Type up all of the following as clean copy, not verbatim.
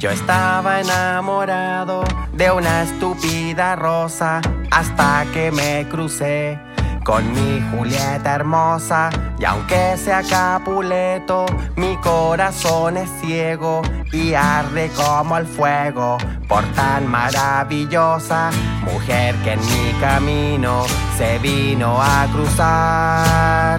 Yo estaba enamorado de una estúpida rosa hasta que me crucé con mi Julieta hermosa. Y aunque sea Capuleto, mi corazón es ciego y arde como el fuego por tan maravillosa mujer que en mi camino se vino a cruzar.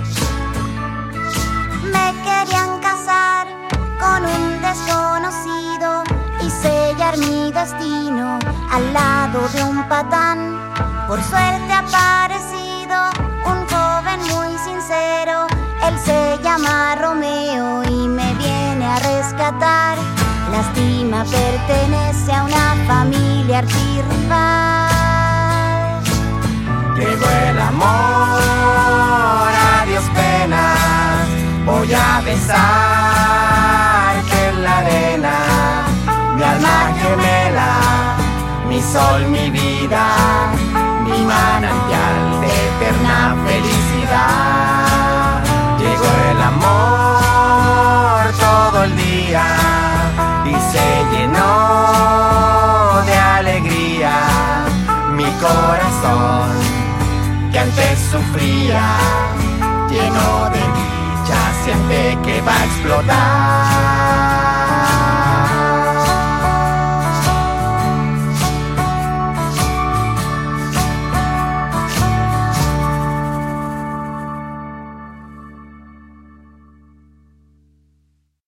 Me querían casar con un desconocido y sellar mi destino al lado de un patán. Por suerte ha aparecido un joven muy sincero. Él se llama Romeo y me viene a rescatar. Lástima, pertenece a una familia archirrival. Llegó el amor, adiós penas. Voy a besarte en la arena, mi alma gemela, mi sol, mi vida, mi manantial de eterna felicidad. Llegó el amor todo el día y se llenó de alegría mi corazón que antes sufría, lleno de dicha, siente que va a explotar.